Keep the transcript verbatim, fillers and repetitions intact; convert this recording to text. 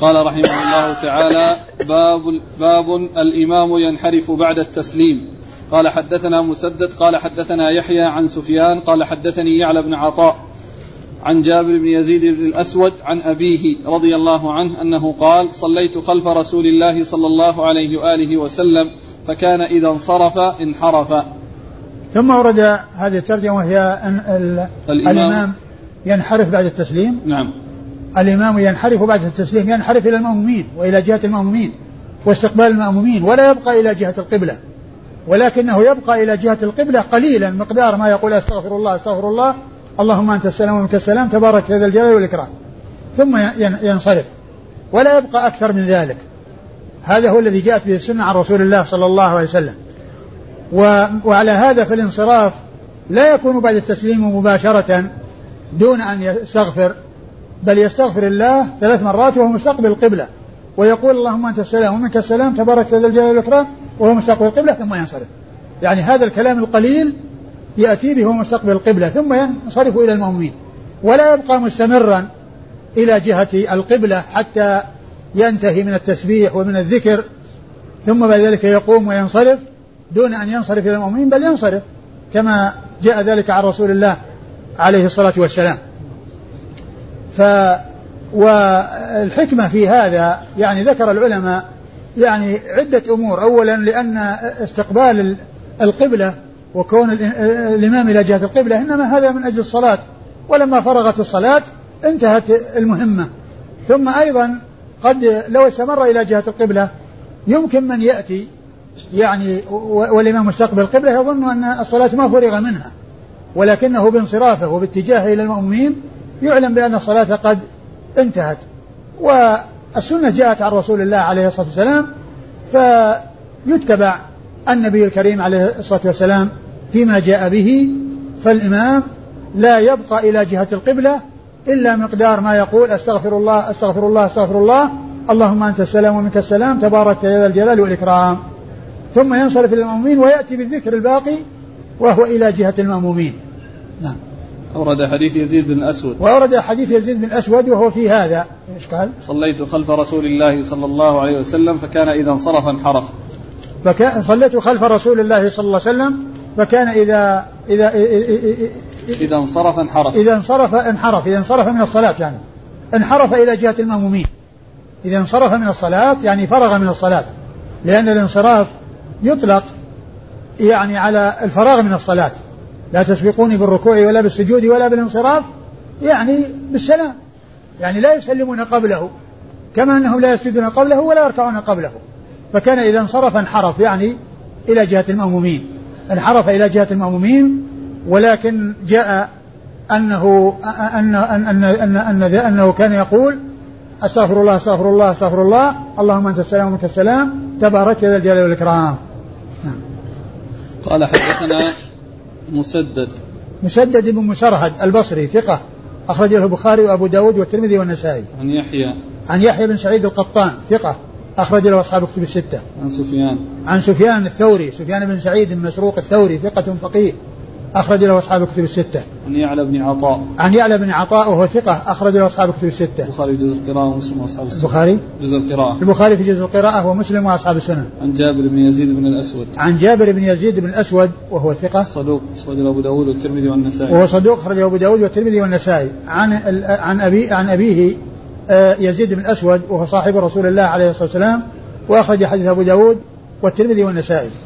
قال رحمه الله تعالى: باب, باب الإمام ينحرف بعد التسليم. قال حدثنا مسدد قال حدثنا يحيى عن سفيان قال حدثني يعلى بن عطاء عن جابر بن يزيد بن الأسود عن أبيه رضي الله عنه أنه قال: صليت خلف رسول الله صلى الله عليه وآله وسلم فكان إذا انصرف انحرف. ثم ورد هذه الترجمة وهي أن الإمام, الإمام ينحرف بعد التسليم. نعم. الإمام ينحرف بعد التسليم، ينحرف إلى المأمومين وإلى جهة المأمومين واستقبال المأمومين، ولا يبقى إلى جهة القبلة، ولكنه يبقى إلى جهة القبلة قليلا مقدار ما يقول استغفر الله استغفر الله اللهم أنت السلام ومنك السلام تبارك ذا الجلال والإكرام، ثم ينصرف، ولا يبقى أكثر من ذلك. هذا هو الذي جاءت به السنة عن رسول الله صلى الله عليه وسلم. وعلى هذا فالانصراف لا يكون بعد التسليم مباشرة دون أن يستغفر، بل يستغفر الله ثلاث مرات وهو مستقبل القبلة، ويقول اللهم أنت السلام ومنك السلام تبارك ذا الجلال والإكرام وهو مستقبل القبلة، ثم ينصرف. يعني هذا الكلام القليل يأتي به مستقبل القبلة ثم ينصرف إلى المأمومين، ولا يبقى مستمرا إلى جهة القبلة حتى ينتهي من التسبيح ومن الذكر ثم بعد ذلك يقوم وينصرف دون أن ينصرف إلى المأمومين، بل ينصرف كما جاء ذلك عن رسول الله عليه الصلاة والسلام. ف والحكمة في هذا يعني ذكر العلماء يعني عدة أمور. أولا لأن استقبال القبلة وكون الإمام إلى جهة القبلة إنما هذا من أجل الصلاة، ولما فرغت الصلاة انتهت المهمة. ثم أيضا قد لو استمر إلى جهة القبلة يمكن من يأتي يعني والإمام مستقبل القبلة يظن أن الصلاة ما فرغ منها، ولكنه بانصرافه وباتجاهه إلى المأمومين يعلم بأن الصلاة قد انتهت. والسنة جاءت عن رسول الله عليه الصلاة والسلام، فيتبع النبي الكريم عليه الصلاة والسلام فيما جاء به. فالإمام لا يبقى إلى جهة القبلة إلا مقدار ما يقول استغفر الله استغفر الله استغفر الله اللهم أنت السلام ومنك السلام تبارك يا ذا الجلال والإكرام، ثم ينصرف إلى المأمومين ويأتي بالذكر الباقي وهو إلى جهة المأمومين. نعم. أورد حديث يزيد بن الأسود. وأورد حديث يزيد بن الأسود وهو في هذا إيش قال؟ صليت خلف رسول الله صلى الله عليه وسلم فكان إذا انصرف انحرف. فكان صليت خلف رسول الله صلى الله عليه وسلم فكان إذا إذا إذا انصرف انحرف. إذا انصرف انحرف إذا انصرف من الصلاة يعني انحرف إلى جهة المأمومين. إذا انصرف من الصلاة يعني فرغ من الصلاة، لأن الانصراف يطلق يعني على الفراغ من الصلاة. لا تسبقوني بالركوع ولا بالسجود ولا بالانصراف، يعني بالسلام، يعني لا يسلمون قبله كما أنهم لا يسجدون قبله ولا يركعون قبله. فكان إذا انصرف انحرف يعني إلى جهة المأمومين، انحرف إلى جهة المأمومين. ولكن جاء أنه أن أن أن أن أن أنه كان يقول استغفر الله استغفر الله استغفر الله اللهم أنت السلام ومنك السلام تبارك يا ذا الجلال والإكرام. نعم. قال حدثنا مسدد مسدد بن مسرهد البصري ثقة أخرج له البخاري وأبو داود والترمذي والنسائي. عن يحيى عن يحيى بن سعيد القطان ثقة أخرج له أصحاب كتب الستة. عن سفيان عن سفيان الثوري سفيان بن سعيد بن مسروق الثوري ثقة فقيه أخرج له أصحاب كتب الستة. عن يعلى بن عطاء عن يعلى بن عطاء وهو ثقة أخرج له أصحاب كتب الستة. البخاري جزء القراءة ومسلم وأصحاب السنن. البخاري جزء القراءة البخاري في جزء القراءة ومسلم وأصحاب السنن. عن جابر بن يزيد بن الأسود عن جابر بن يزيد بن الأسود وهو ثقة صدوق أخرج له أبو داود والترمذي والنسائي. وهو صدوق أخرج له أبو داود والترمذي والنسائي. عن عن أبي عن أبيه يزيد بن الأسود وهو صاحب رسول الله عليه الصلاة والسلام، وأخرج حديث أبو داود والترمذي والنسائي.